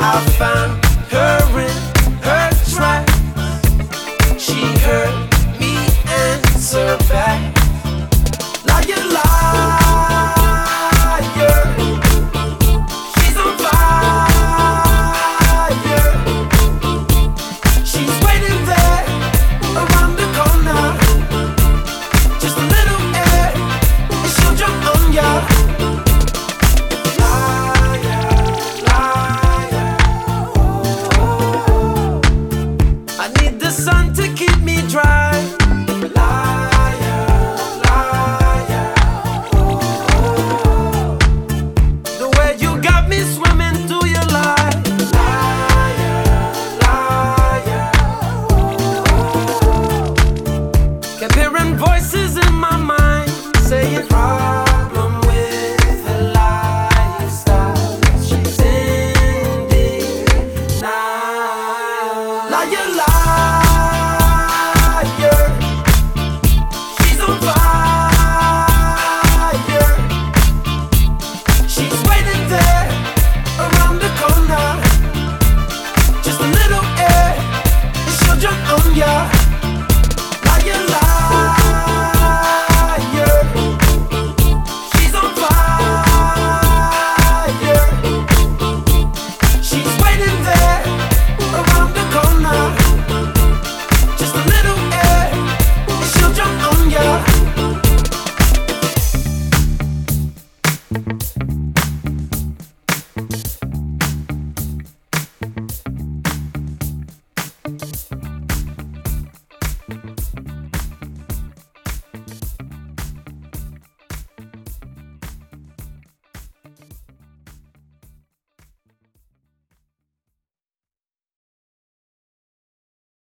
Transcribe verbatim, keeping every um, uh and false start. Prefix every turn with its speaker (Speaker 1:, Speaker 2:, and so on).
Speaker 1: I found her in her tracks. She heard me answer back. Liar, liar, she's on fire. She's waiting there around the corner. Just a little air and she'll jump on ya. I need the sun to keep me dry. Liar, liar. The way you got me sweating.